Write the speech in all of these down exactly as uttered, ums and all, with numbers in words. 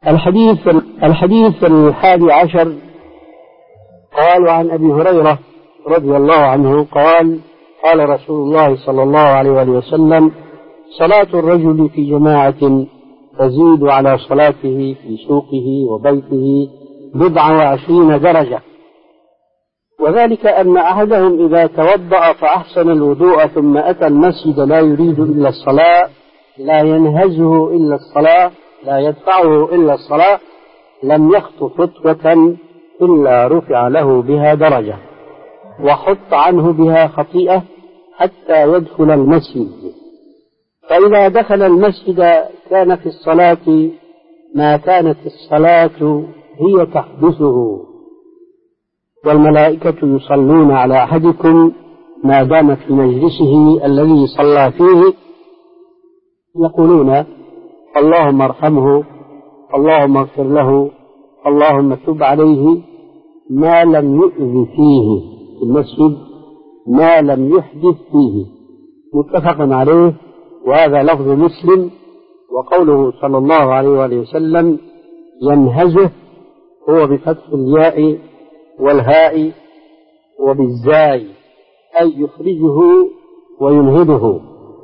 الحديث الحديث الحادي عشر قال: وعن أبي هريرة رضي الله عنه قال: قال رسول الله صلى الله عليه وآله وسلم: صلاة الرجل في جماعة تزيد على صلاته في سوقه وبيته بضع وعشرين درجة، وذلك أن أحدهم إذا توضأ فأحسن الوضوء ثم أتى المسجد لا يريد إلا الصلاة، لا ينهزه إلا الصلاة، لا يدفعه إلا الصلاة، لم يخط خطوة إلا رفع له بها درجة وحط عنه بها خطيئة حتى يدخل المسجد. فإذا دخل المسجد كان في الصلاة ما كانت الصلاة هي تحدثه، والملائكة يصلون على أحدكم ما دام في مجلسه الذي صلى فيه، يقولون: اللهم ارحمه، اللهم اغفر له، اللهم تب عليه، ما لم يؤذ فيه في المسجد، ما لم يحدث فيه. متفق عليه، وهذا لفظ مسلم. وقوله صلى الله عليه وآله وسلم ينهزه هو بفتح الياء والهاء وبالزاي، أي يخرجه وينهده.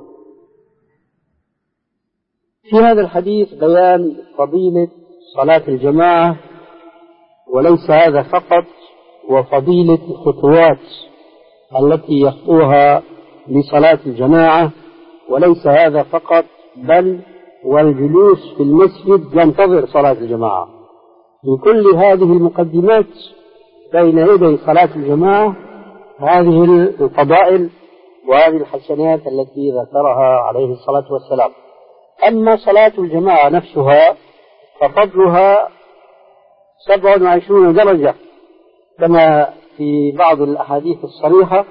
في هذا الحديث بيان فضيلة صلاة الجماعة، وليس هذا فقط، وفضيلة الخطوات التي يخطوها لصلاة الجماعة، وليس هذا فقط، بل والجلوس في المسجد ينتظر صلاة الجماعة. لكل هذه المقدمات بين يدي صلاة الجماعة هذه الفضائل وهذه الحسنات التي ذكرها عليه الصلاة والسلام. أما صلاة الجماعة نفسها ففضلها سبع وعشرون درجة كما في بعض الأحاديث الصريحة،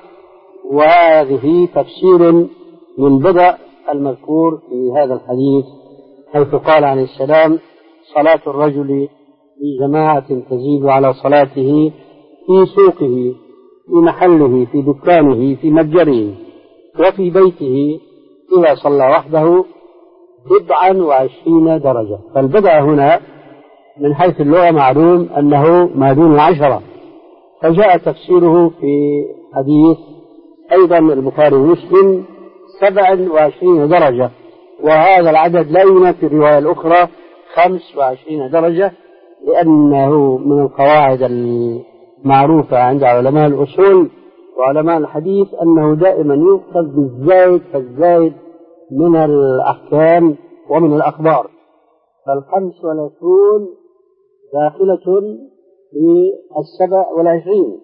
وهذه تفسير من بدء المذكور في هذا الحديث، حيث قال عليه السلام: صلاة الرجل في جماعة تزيد على صلاته في سوقه، في محله، في دكانه، في متجره، وفي بيته إذا صلى وحده بضعا وعشرين درجة. فالبضع هنا من حيث اللغة معلوم أنه ما دون عشرة، فجاء تفسيره في حديث أيضا البخاري ومسلم سبع وعشرين درجة، وهذا العدد لا ينافي الرواية الأخرى خمس وعشرين درجة، لأنه من القواعد المعروفة عند علماء الأصول وعلماء الحديث أنه دائما يؤخذ بالزايد، فالزايد من الأحكام ومن الأخبار. فالخمس والعشرون داخلة في السبع والعشرين،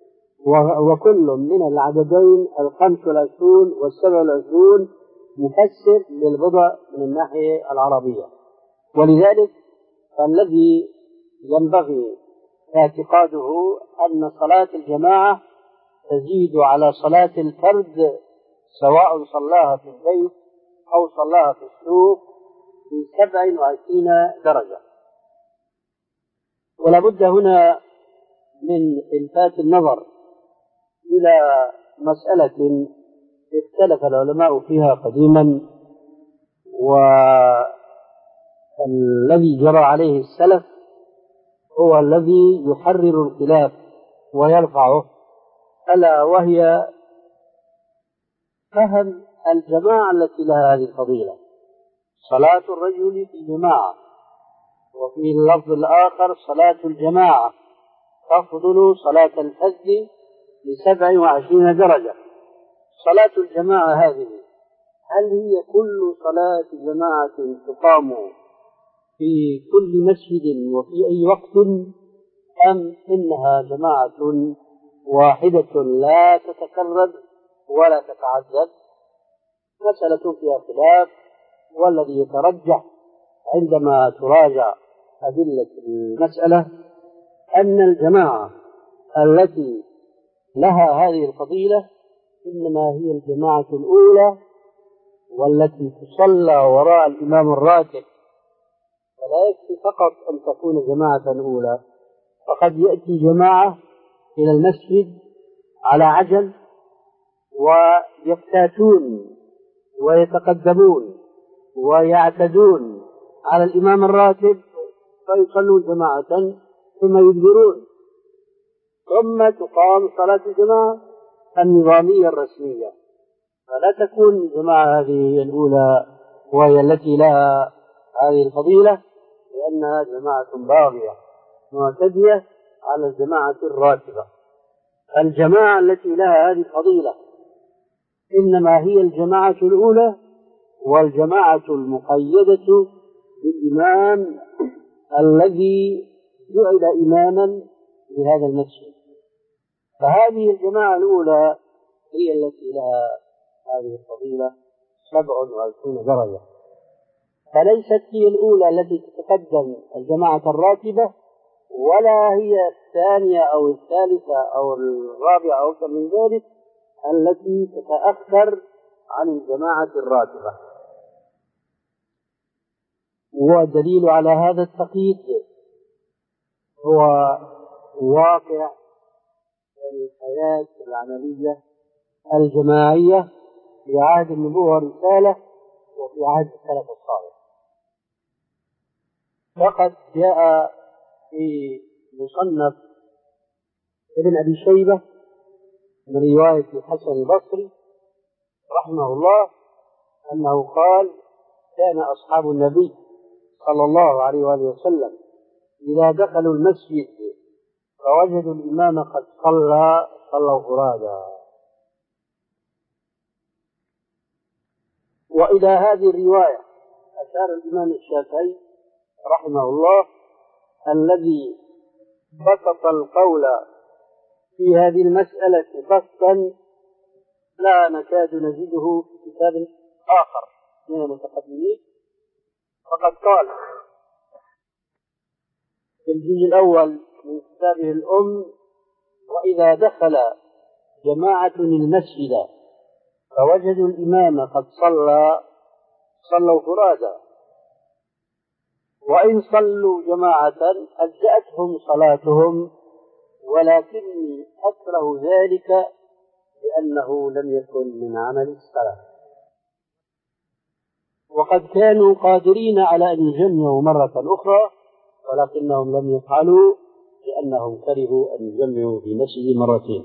وكل من العددين الخمس والعشرون والسبع والعشرون مفسر للبضع من الناحية العربية. ولذلك فالذي ينبغي اعتقاده أن صلاة الجماعة تزيد على صلاة الفرد، سواء صلاها في البيت أو صلاها في السوق، في سبع وعشرين درجة. ولا بد هنا من إلفات النظر إلى مسألة اختلف العلماء فيها قديما، والذي جرى عليه السلف هو الذي يحرر الخلاف ويرفعه، ألا وهي فهم الجماعة التي لها هذه الفضيلة. صلاة الرجل في جماعة، وفي اللفظ الآخر صلاة الجماعة تفضل صلاة الفذ بسبع وعشرين درجة. صلاة الجماعة هذه هل هي كل صلاة جماعة تقام في كل مسجد وفي أي وقت، أم إنها جماعة واحدة لا تتكرر ولا تتعدد؟ مسألة فيها خلاف، والذي يترجح عندما تراجع أدلة المسألة أن الجماعة التي لها هذه الفضيلة إنما هي الجماعة الأولى، والتي تصلى وراء الإمام الراتب. فلا يكفي فقط أن تكون جماعة أولى، فقد يأتي جماعة إلى المسجد على عجل ويفتاتون ويتقدمون ويعتدون على الإمام الراتب فيصلون جماعة ثم يدبرون، ثم تقام صلاة الجماعة النظامية الرسمية. فلا تكون الجماعة هذه الأولى وهي التي لها هذه الفضيلة، لأنها جماعة باغية معتدية على الجماعة الراتبة. الجماعة التي لها هذه الفضيلة إنما هي الجماعة الأولى، والجماعة المقيدة بالإمام الذي جعل إماما لهذا المسجد. فهذه الجماعة الأولى هي التي لها هذه الفضيلة سبع وعشرون درجة، فليست هي الأولى التي تتقدم الجماعة الراتبة، ولا هي الثانية أو الثالثة أو الرابعة أو أكثر من ذلك التي تتأخر عن الجماعة الراتبة. ودليل على هذا التقييد هو واقع الحياة العملية الجماعية في عهد النبوة والرسالة وفي عهد السلف الصالح. فقد جاء في مصنف ابن أبي شيبة من رواية الحسن البصري رحمه الله أنه قال: كان أصحاب النبي صلى الله عليه وآله وسلم إذا دخلوا المسجد فوجدوا الإمام قد صلى صلوا فرادا. وإلى هذه الرواية أشار الإمام الشافعي رحمه الله الذي بسط القول في هذه المسألة بسطا لا نكاد نجده في كتاب آخر من المتقدمين. فقد قال في الجزء الأول من كتابه الأم: وإذا دخل جماعة المسجد فوجدوا الإمام قد صلى صلوا فرادا، وإن صلوا جماعة أجزأتهم صلاتهم، ولكني أكره ذلك لأنه لم يكن من عمل السلف. وقد كانوا قادرين على أن يجمعوا مرة أخرى ولكنهم لم يفعلوا لأنهم كرهوا أن يجمعوا في مسجد مرتين.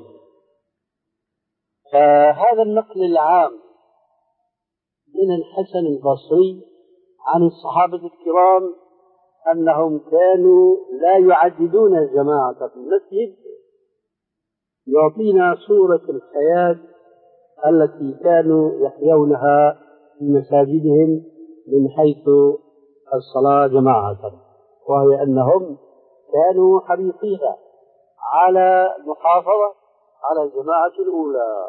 فهذا النقل العام من الحسن البصري عن الصحابة الكرام أنهم كانوا لا يعددون الجماعة في المسجد يعطينا صورة الحياة التي كانوا يحيونها في مساجدهم من حيث الصلاة جماعة، وهي أنهم كانوا حريصين على المحافظة على الجماعة الأولى،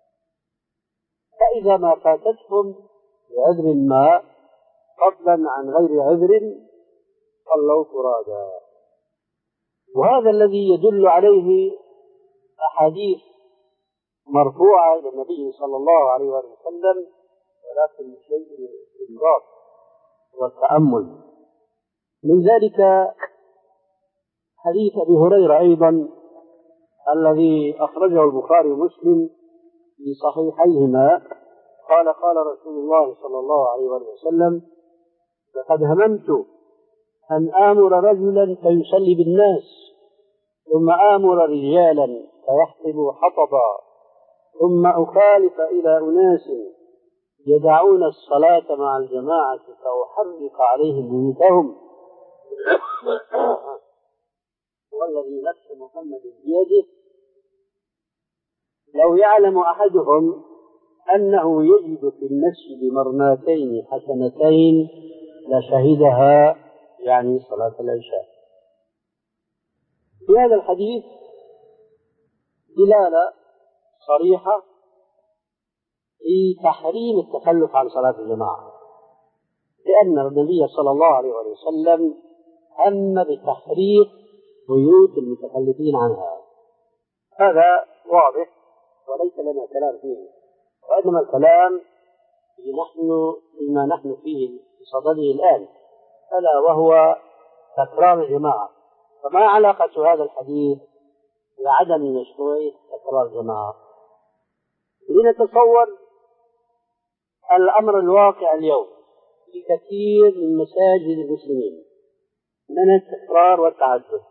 فإذا ما فاتتهم بعذر ما فضلا عن غير عذر صلوا فرادا. وهذا الذي يدل عليه أحاديث مرفوعة إلى النبي صلى الله عليه وسلم، ولكن شيء من الاستنباط والتأمل. من ذلك حديث أبي هريرة أيضا الذي أخرجه البخاري ومسلم في صحيحيهما، قال: قال رسول الله صلى الله عليه وسلم: لقد هممت أن آمر رجلا فيصلي بالناس، ثم آمر رجالا فيحطبوا حطبا، ثم أخالف إلى أناس يدعون الصلاة مع الجماعة فأحرق عليهم بيوتهم والذي نفس محمد بيده لو يعلم أحدهم أنه يجد في المسجد مرماتين حسنتين لشهدها، يعني صلاة العشاء. في هذا الحديث دلالة صريحة في تحريم التخلف عن صلاة الجماعة، لأن النبي صلى الله عليه وسلم هم بتحريق بيوت المتخلفين عنها. هذا واضح وليس لنا كلام فيه، وإنما الكلام في نحن فيما نحن فيه في صدده الآن، ألا وهو تكرار الجماعة. فما علاقة هذا الحديث بعدم مشروعية تكرار الجماعة؟ لنتصور الأمر الواقع اليوم في كثير من مساجد المسلمين، من التكرار والتعدد.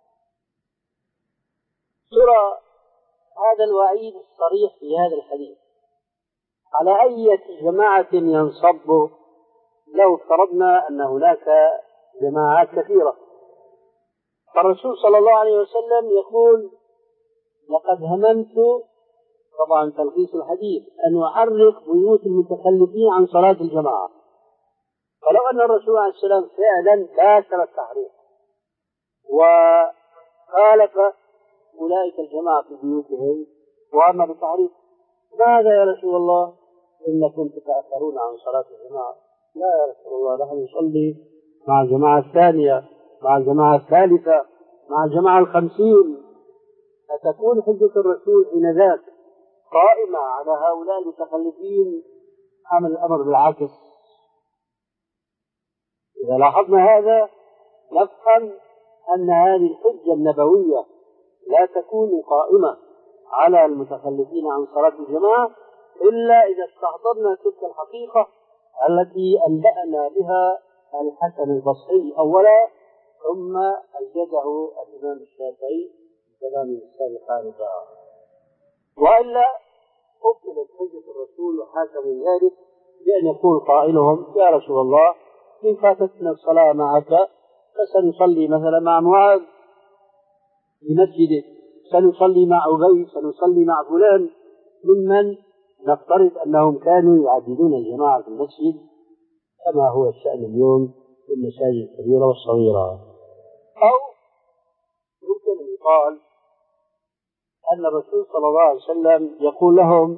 ترى هذا الوعيد الصريح في هذا الحديث على أي جماعة ينصب لو افترضنا أن هناك جماعات كثيرة؟ فالرسول صلى الله عليه وسلم يقول: لقد هممت، طبعا تلخيص الحديث، أن أحرق بيوت المتخلفين عن صلاة الجماعة. فلو أن الرسول عليه السلام فعلا باشر التحريق وخالف أولئك الجماعة في بيوتهم وأمر بالتحريق، ماذا يا رسول الله إنكم تتأخرون عن صلاة الجماعة؟ لا يا رسول الله، نحن نصلي مع الجماعة الثانية، مع الجماعة الثالثة، مع الجماعة الخمسين. أتكون حجة الرسول حين ذاك قائمة على هؤلاء المتخلفين أم الأمر بالعكس؟ إذا لاحظنا هذا نفهم أن هذه الحجة النبوية لا تكون قائمة على المتخلفين عن صلاة الجماعة إلا إذا استحضرنا تلك الحقيقة التي أنبأنا بها الحسن البصري أولا، ثم أيده الإمام الشافعي بكلام السابق آنفا. وإلا أبطلت حجة الرسول وحاشا من ذلك بأن يقول قائلهم: يا رسول الله إن فاتتنا الصلاة معك فسنصلي مثلا مع معاذ في مسجده، سنصلي مع أبي، سنصلي مع فلان ممن نفترض أنهم كانوا يعددون الجماعة في المسجد كما هو الشأن اليوم في المساجد الكبيرة والصغيرة. أو يمكن أن يقال أن الرسول صلى الله عليه وسلم يقول لهم: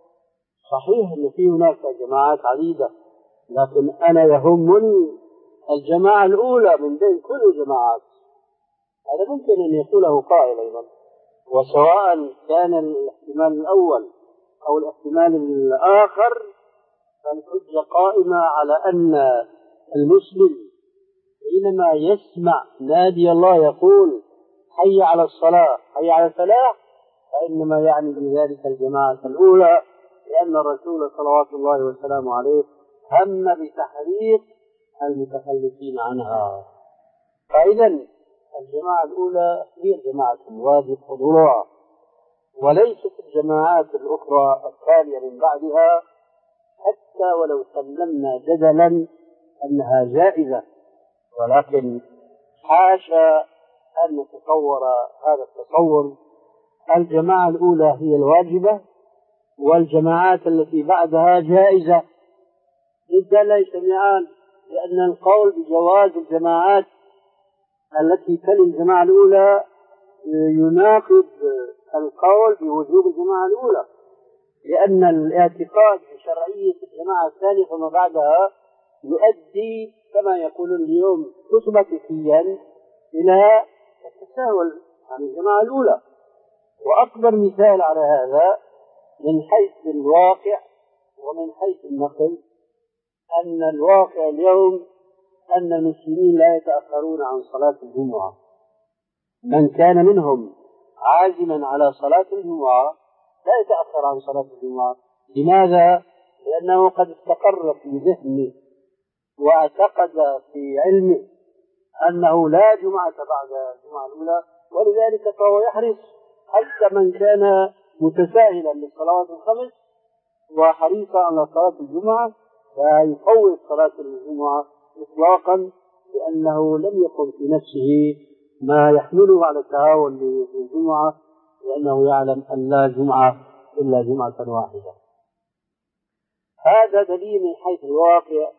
صحيح أن في هناك جماعات عديدة، لكن أنا يهمني الجماعة الأولى من بين كل الجماعات. هذا ممكن أن يقوله قائل أيضا. وسواء كان الاحتمال الأول أو الاحتمال الآخر فالحجة قائمة على أن المسلم حينما يسمع نادي الله يقول: حي على الصلاة، حي على الفلاح، فإنما يعني بذلك الجماعة الأولى، لأن الرسول صلوات الله وسلامه عليه هم بتحريق المتخلفين عنها. فإذا الجماعة الأولى هي الجماعة الواجب حضورها، وليست الجماعات الأخرى التالية من بعدها، حتى ولو سلمنا جدلا أنها جائزة. ولكن حاشا أن نتصور هذا التصور. الجماعة الأولى هي الواجبة والجماعات التي بعدها جائزة، جدا لا يجتمعان، لأن القول بجواز الجماعات التي تلي الجماعة الأولى يناقض القول بوجوب الجماعة الأولى، لأن الاعتقاد بشرعية الجماعة الثانية فما بعدها يؤدي كما يقولون اليوم أوتوماتيكيا إلى التساهل عن الجماعة الأولى. وأكبر مثال على هذا من حيث الواقع ومن حيث النقل أن الواقع اليوم أن المسلمين لا يتأخرون عن صلاة الجمعة. من كان منهم عازما على صلاة الجمعة لا يتأخر عن صلاة الجمعة. لماذا؟ لأنه قد استقر في ذهنه واعتقد في علمه أنه لا جمعة بعد الجمعة الأولى، ولذلك فهو يحرص، حتى من كان متساهلا للصلوات الخمس وحريصا على صلاة الجمعة فيفوت صلاة الجمعة إطلاقا، لأنه لم يكن في نفسه ما يحمله على التهاون بالجمعة، لأنه يعلم أن لا جمعة إلا جمعة واحدة. هذا دليل من حيث الواقع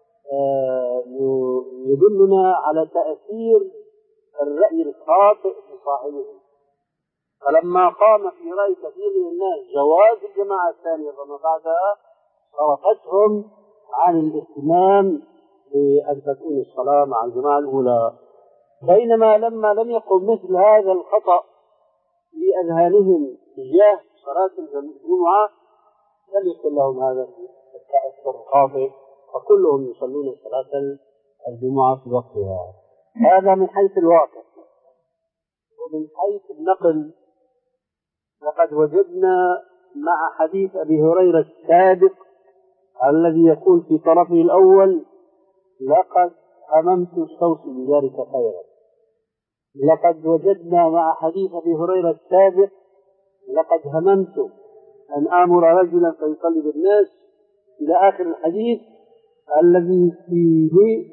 يدلنا على تأثير الرأي الخاطئ لصاحبه. فلما قام في رأي كثير من الناس جواز الجماعة الثانية فما بعدها صرفتهم عن الاهتمام بأن تكون الصلاة مع الجماعة الأولى. بينما لما لم يقم مثل هذا الخطأ لأذهانهم تجاه صلاة الجمعة لم يكن لهم هذا التأثر الخاطئ، فكلهم يصلون صلاة الجمعة في وقتها. هذا من حيث الواقع. ومن حيث النقل لقد وجدنا مع حديث أبي هريرة السابق الذي يقول في طرفه الأول: لقد هممت استوصي بذلك خيرا. لقد وجدنا مع حديث أبي هريرة السابق لقد هممت أن آمر رجلا فيصلي بالناس إلى آخر الحديث الذي فيه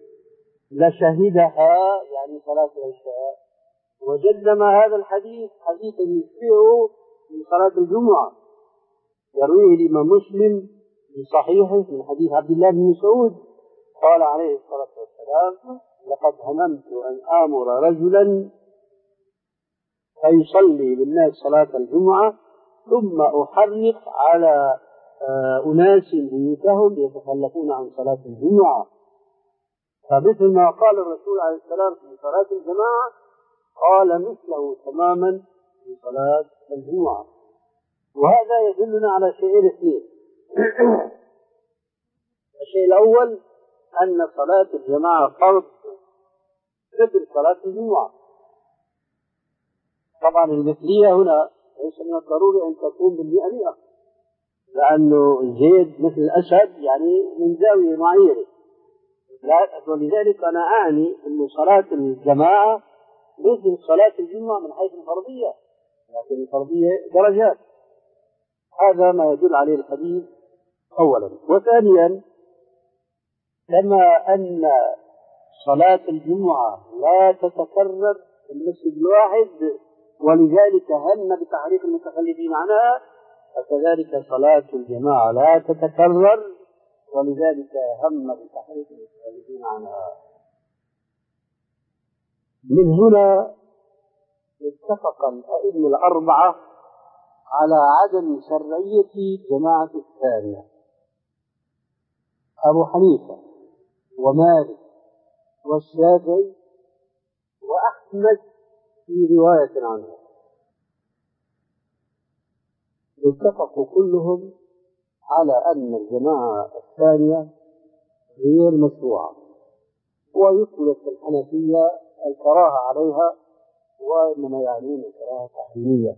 لشهدها يعني صلاة العشاء. وجدنا مع هذا الحديث حديثا يشبهه من صلاة الجمعة يرويه الإمام مسلم في صحيحه من حديث عبد الله بن مسعود قال عليه الصلاة والسلام لقد هممت أن آمر رجلا فيصلي بالناس صلاة الجمعة ثم أحرق على أناس بيوتهم يتخلفون عن صلاة الجمعة. فمثل ما قال الرسول عليه السلام في صلاة الجماعة قال مثله تماما في صلاة الجمعة. وهذا يدلنا على شيئين اثنين. الشيء الأول أن صلاة الجماعة فرض مثل صلاة الجمعة. طبعا المثلية هنا ليس من الضروري أن تكون بالمئة مئة، لأنه زيد مثل الأسد يعني من زاوية معينة، ولذلك أنا أعني أن صلاة الجماعة مثل صلاة الجمعة من حيث الفرضية، لكن الفرضية درجات. هذا ما يدل عليه الحديث أولا. وثانيا كما أن صلاة الجمعة لا تتكرر في المسجد الواحد ولذلك هم بتحريك المتخلفين عنها، فكذلك صلاة الجماعة لا تتكرر ولذلك هم بتحريك المتخلفين عنها. من هنا اتفق الأئمة الأربعة على عدم شرعية جماعة الثانية، أبو حنيفة ومالك والشافعي وأحمد في رواية عنه، اتفقوا كلهم على أن الجماعة الثانية غير مشروعة، ويطلق الحنفية الكراهة عليها وإنما يعنون الكراهة التحريمية.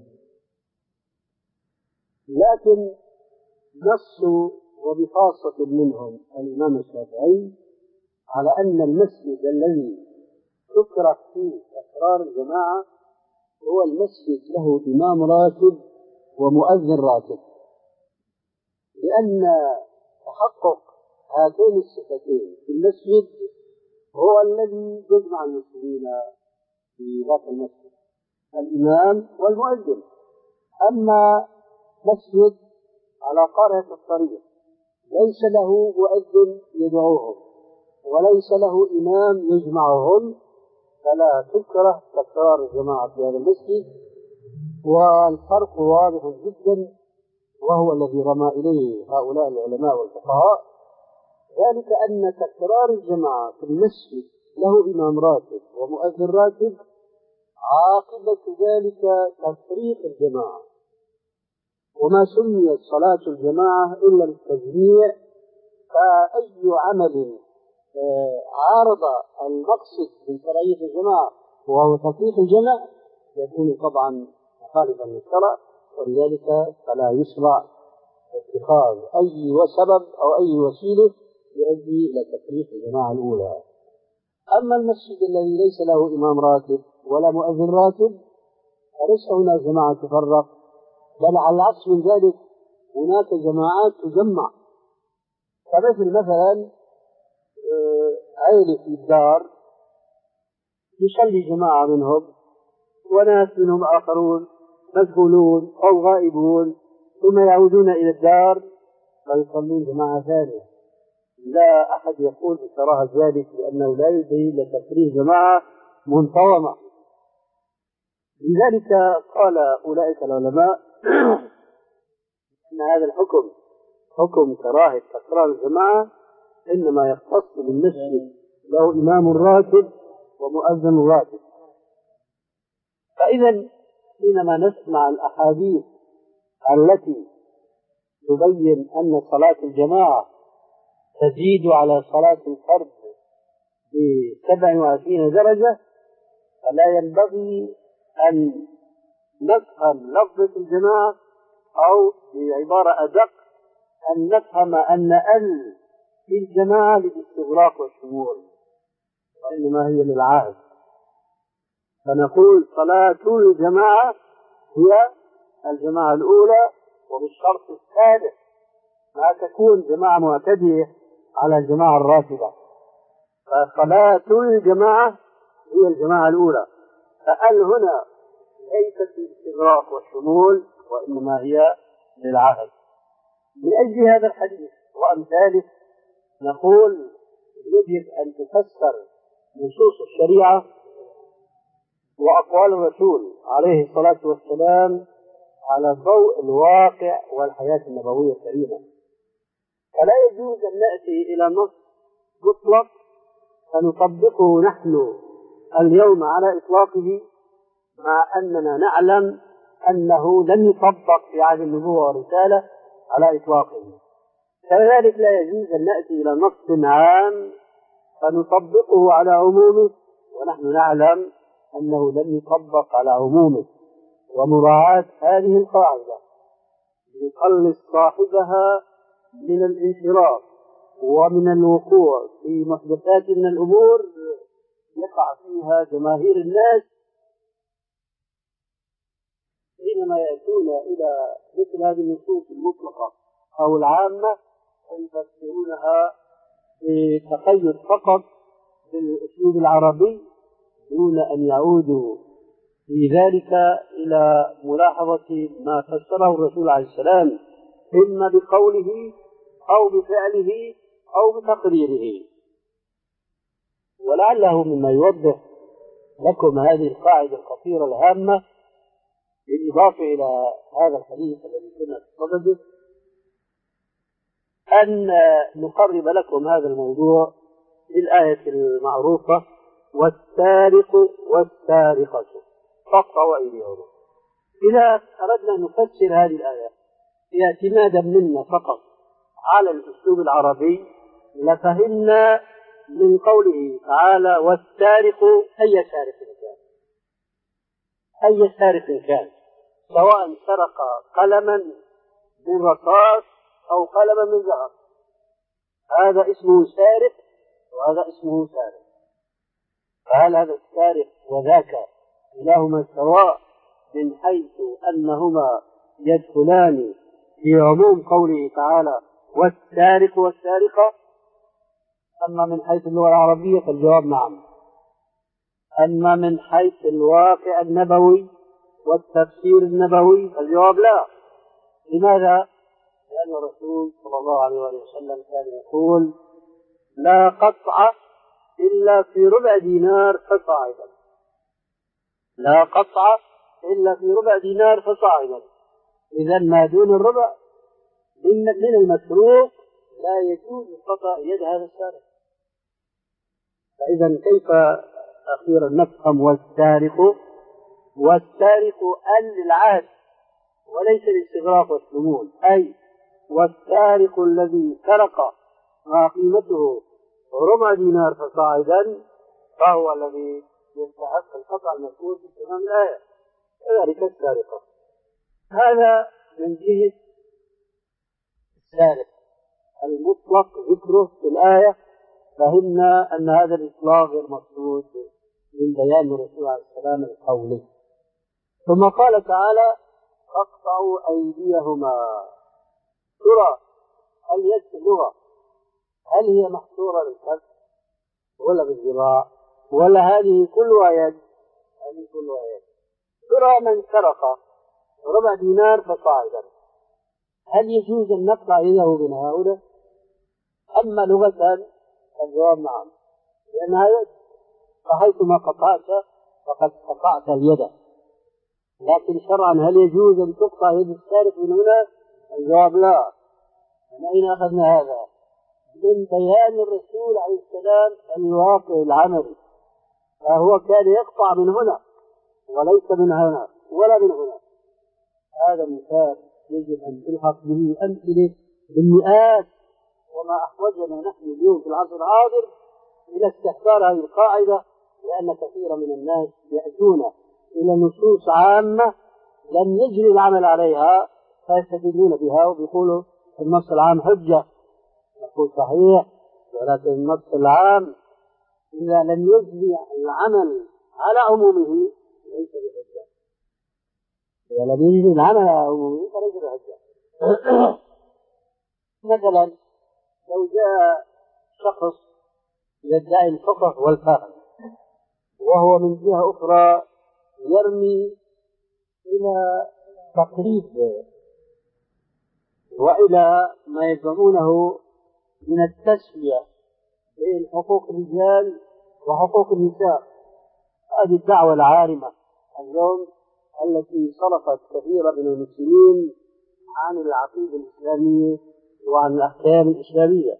لكن نصوا وبخاصة منهم الإمام الشافعي على أن المسجد الذي تكره فيه تكرار الجماعة هو المسجد له إمام راتب ومؤذن راتب، لأن تحقق هاتين الصفتين في المسجد هو الذي يجمع المسلمين في ذات المسجد، الإمام والمؤذن. أما مسجد على قارة الطريق ليس له مؤذن يدعوهم وليس له إمام يجمعهم فلا تكره تكرار الجماعة في هذا المسجد. والفرق واضح جدا وهو الذي رمى إليه هؤلاء العلماء والفقهاء، ذلك أن تكرار الجماعة في المسجد له إمام راتب ومؤذن راتب عاقبة ذلك تفريق الجماعة، وما سميت صلاة الجماعة إلا للتجميع. فأي عمل عارض المقصد من شرعية الجماعة وهو تفريق الجمع يكون طبعا مخالفا للشرع، ولذلك فلا يشرع اتخاذ أي سبب أو أي وسيلة يؤدي إلى تفريق الجماعة الأولى. أما المسجد الذي ليس له إمام راتب ولا مؤذن راتب فليس هنا جماعة تفرق، بل على العكس من ذلك هناك جماعات تجمع. فمثل مثلا عائلة في الدار يصلي جماعة منهم وناس منهم آخرون مشغولون أو غائبون ثم يعودون إلى الدار فيصلون جماعة ثانية. لا أحد يقول بكراهة ذلك لأنه لا يدعي لتفريغ جماعة منتظمة. لذلك قال أولئك العلماء أن هذا الحكم حكم كراهة تكرار الجماعة إنما يختص بالمسجد له إمام راتب ومؤذن راتب. فإذا حينما نسمع الأحاديث التي تبين أن صلاة الجماعة تزيد على صلاة الفرد بسبع وعشرين درجة فلا ينبغي أن نفهم لفظة الجماعة أو بعبارة أدق أن نفهم أن ال في الجماعة للاستغراق والشمول، وإنما هي للعهد. فنقول صلاة الجماعة هي الجماعة الأولى، وبالشرط الثالث ما تكون جماعة معتدية على الجماعة الراتبة. فصلاة الجماعة هي الجماعة الأولى، فأل هنا ليست الاستغراق والشمول، وإنما هي للعهد. من أجل هذا الحديث وأمثاله نقول يجب أن تفسر نصوص الشريعة وأقوال الرسول عليه الصلاة والسلام على ضوء الواقع والحياة النبوية الكريمة. فلا يجوز أن نأتي إلى نص مطلق فنطبقه نحن اليوم على إطلاقه، مع أننا نعلم أنه لم يطبق في عهد النبوة والرسالة على إطلاقه. كذلك لا يجوز أن نأتي إلى نص عام فنطبقه على عمومه ونحن نعلم أنه لم يطبق على عمومه. ومراعاة هذه القاعدة يخلص صاحبها من الانحراف ومن الوقوع في محدثات من الأمور يقع فيها جماهير الناس حينما يأتون إلى مثل هذه النصوص المطلقة أو العامة ويفسرونها بتقيد فقط بالأسلوب العربي دون أن يعودوا في ذلك إلى ملاحظة ما فسره الرسول عليه السلام إما بقوله أو بفعله أو بتقريره. ولعله مما يوضح لكم هذه القاعدة الخطيرة الهامة بالإضافة إلى هذا الحديث الذي كنا نصدده أن نقرب لكم هذا الموضوع بالآية المعروفة: والسارق والسارقة فاقطعوا أيديهما. إذا أردنا أن نفسر هذه الآية اعتمادا منا فقط على الأسلوب العربي لفهمنا من قوله تعالى: والسارق أي سارق كان، أي سارق كان، سواء سرق قلما من رصاص أو قلما من ذهب، هذا اسمه سارق وهذا اسمه سارق. فهل هذا السارق وذاك كلاهما سواء من حيث أنهما يدخلان في عموم قوله تعالى: والسارق والسارقة؟ أما من حيث اللغة العربية فالجواب نعم. أما من حيث الواقع النبوي والتفسير النبوي فالجواب لا. لماذا؟ لأن الرسول صلى الله عليه وسلم كان يقول: لا قطع إلا في ربع دينار فصاعدا، لا قطع إلا في ربع دينار فصاعدا. إذا ما دون الربع من المسروق لا يجوز قطع يد هذا السارق. فإذا كيف أخيرا نفهم والسارق؟ والسارق أن للعهد وليس الاستغراق والشمول، أي والسارق الذي سرق ما قيمته ربع دينار فصاعدا فهو الذي يستحق القطع المذكور في تمام الآية، كذلك السارقة. هذا من جهة السارق المطلق ذكره في الآية، فهمنا أن هذا الإطلاق غير مقصود من بيان الرسول عليه السلام القولي. ثم قال تعالى: فاقطعوا أيديهما. ترى اليد في اللغة هل هي محصورة بالكف ولا بالذراع ولا هذه كلها يد؟ هذه كلها يد. ترى من سرق ربع دينار فصاعدا هل يجوز أن نقطع يده من هؤلاء؟ أما لغة الجواب نعم، لأنها يد، فحيثما قطعت فقد قطعت اليد. لكن شرعا هل يجوز أن تقطع يد السارق من هنا؟ الجواب لا. من أين أخذنا هذا؟ من بيان الرسول عليه السلام الواقع العملي، فهو كان يقطع من هنا وليس من هنا ولا من هنا. هذا مثال يجب أن تلحق به أمثلة بالمئات، وما أحوجنا نحن اليوم في العصر الحاضر إلى استحضار هذه القاعدة، لأن كثيرا من الناس يأتون إلى نصوص عامة لم يجري العمل عليها فيستدلون بها وبيقولوا النص العام حجة. نقول صحيح، ولكن النص العام إذا لم يجري العمل على عمومه ليس بحجة. إذا لم يجري العمل على عمومه فليس بحجة. مثلا لو جاء شخص يدعي الفقه والفهم وهو من جهة أخرى يرمي إلى تقريب وإلى ما يزعمونه من التسوية بين حقوق الرجال وحقوق النساء، هذه الدعوة العارمة اليوم التي صرفت كثيرا من المسلمين عن العقيدة الإسلامية وعن الأحكام الإسلامية.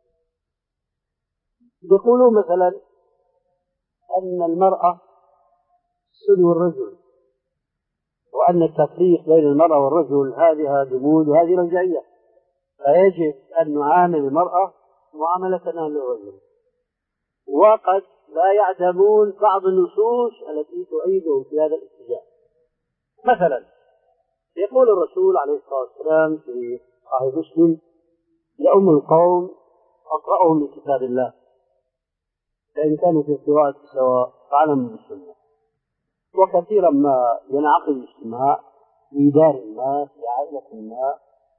يقولون مثلا أن المرأة سلو الرجل، وأن التفريق بين المرأة والرجل هذه جمود وهذه رجعية، فيجب أن نعامل المرأة معاملتنا للرجل. وقد لا يعتبرون بعض النصوص التي تؤيدهم في هذا الاتجاه. مثلا يقول الرسول عليه الصلاة والسلام في صحيح مسلم: يؤم القوم أقرأهم من كتاب الله، فإن كانوا في قراءة سواء فاعلموا بالسنة. وكثيرا ما ينعقد اجتماع في دار ما في عائلة ما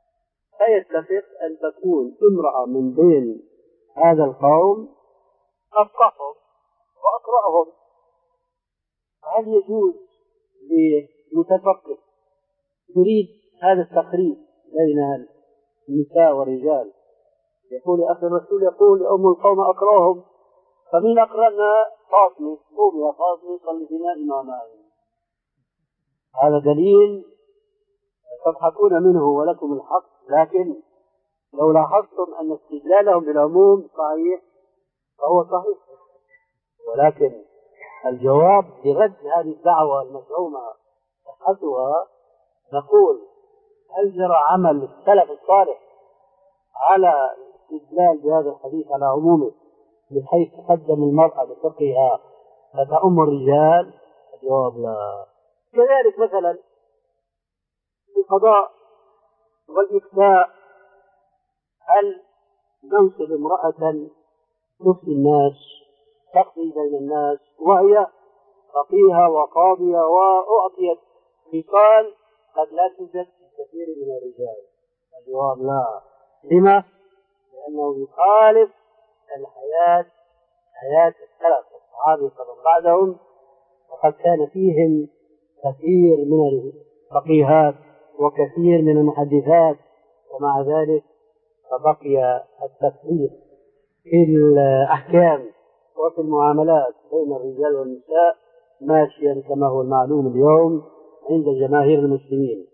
فيتفق أن تكون امرأة من بين هذا القوم أفقههم وأقرأهم. هل يجوز لمتفقه يريد هذا التقريب بين النساء والرجال يقول يا أخي الرسول يقول أم القوم أقرأهم، فمن أقرأنا فاطمة، قوم يا فاطمة صلي بنا إماما. هذا دليل تضحكون منه ولكم الحق، لكن لو لاحظتم أن استدلالهم بالعموم صحيح فهو صحيح، ولكن الجواب لرد هذه الدعوة المزعومة صحتها نقول: هل جرى عمل السلف الصالح على الاستدلال بهذا الحديث على عمومه بحيث تقدم المرأة بفقهها فتأم الرجال؟ الجواب لا. كذلك مثلا القضاء والإفتاء، هل ننصب امرأة تفتي الناس تقضي بين الناس وهي فقيهة وقاضية وأعطيت خصال قد لا توجد في كثير من الرجال؟ الجواب لا. لما؟ لأنه يخالف الحياة حياة السلف الصحابة فمن بعدهم، وقد كان فيهم كثير من الفقيهات وكثير من المحدثات، ومع ذلك فبقي التفريق في الأحكام وفي المعاملات بين الرجال والنساء ماشيا كما هو المعلوم اليوم عند جماهير المسلمين.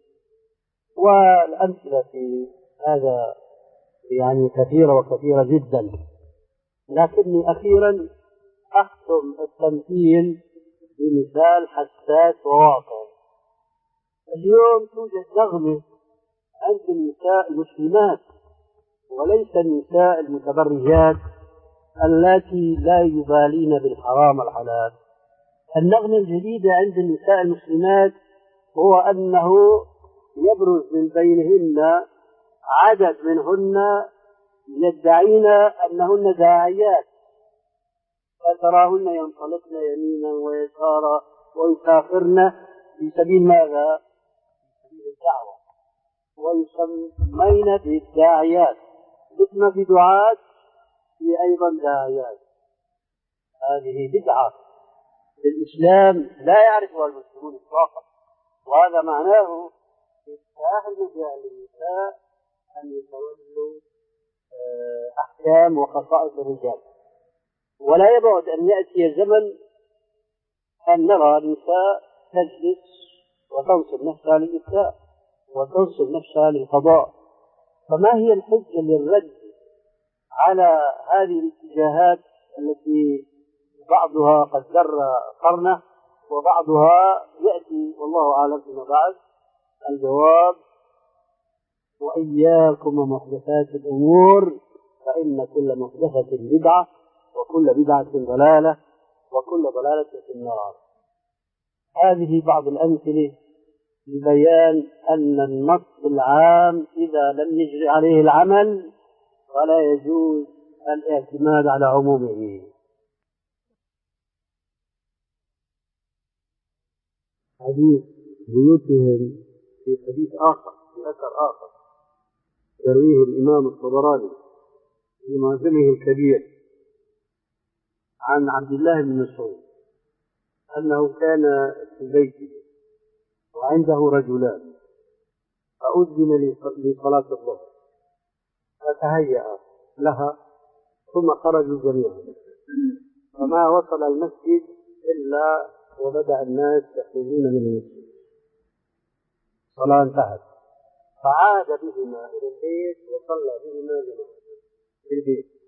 والأمثلة في هذا يعني كثيرة وكثيرة جدا، لكني أخيرا أختم التمثيل بمثال حساس وواقعي. اليوم توجد نغمة عند النساء المسلمات وليس النساء المتبرجات التي لا يبالين بالحرام والحلال. النغمة الجديدة عند النساء المسلمات هو أنه يبرز من بينهن عدد منهن يدعين أنهن داعيات، فتراهن ينطلقن يمينا ويسارا ويسافرن في سبيل ماذا؟ في سبيل الدعوة، ويسمين بالداعيات، اسم في دعاة في أيضا داعيات. هذه بدعة الإسلام لا يعرفها المسلمون إطلاقا، وهذا معناه إفتاح المجال للنساء أن يتولوا أحكام وخصائص الرجال. ولا يبعد أن يأتي زمن أن نرى النساء تجلس وتنصب نفسها للإفتاء وتنصب نفسها للقضاء. فما هي الحجة للرد على هذه الاتجاهات التي بعضها قد در قرنه وبعضها يأتي والله أعلم فيما بعد؟ الجواب: وإياكم ومحدثات الأمور فإن كل محدثة بدعة وكل بدعة ضلالة وكل ضلالة في النار. هذه بعض الأمثلة لبيان أن النص العام إذا لم يجري عليه العمل فلا يجوز الاعتماد على عمومه. حديث بيوتهم في حديث آخر، في أثر آخر يرويه الإمام الطبراني في معجمه الكبير عن عبد الله بن مسعود أنه كان في بيته وعنده رجلان، فأذن لصلاة الظهر فتهيأ لها ثم خرجوا جميعا، فما وصل المسجد إلا وبدأ الناس يخرجون من المسجد، الصلاة انتهت، فعاد بهما إلى البيت وصلى بهما جماعة في البيت.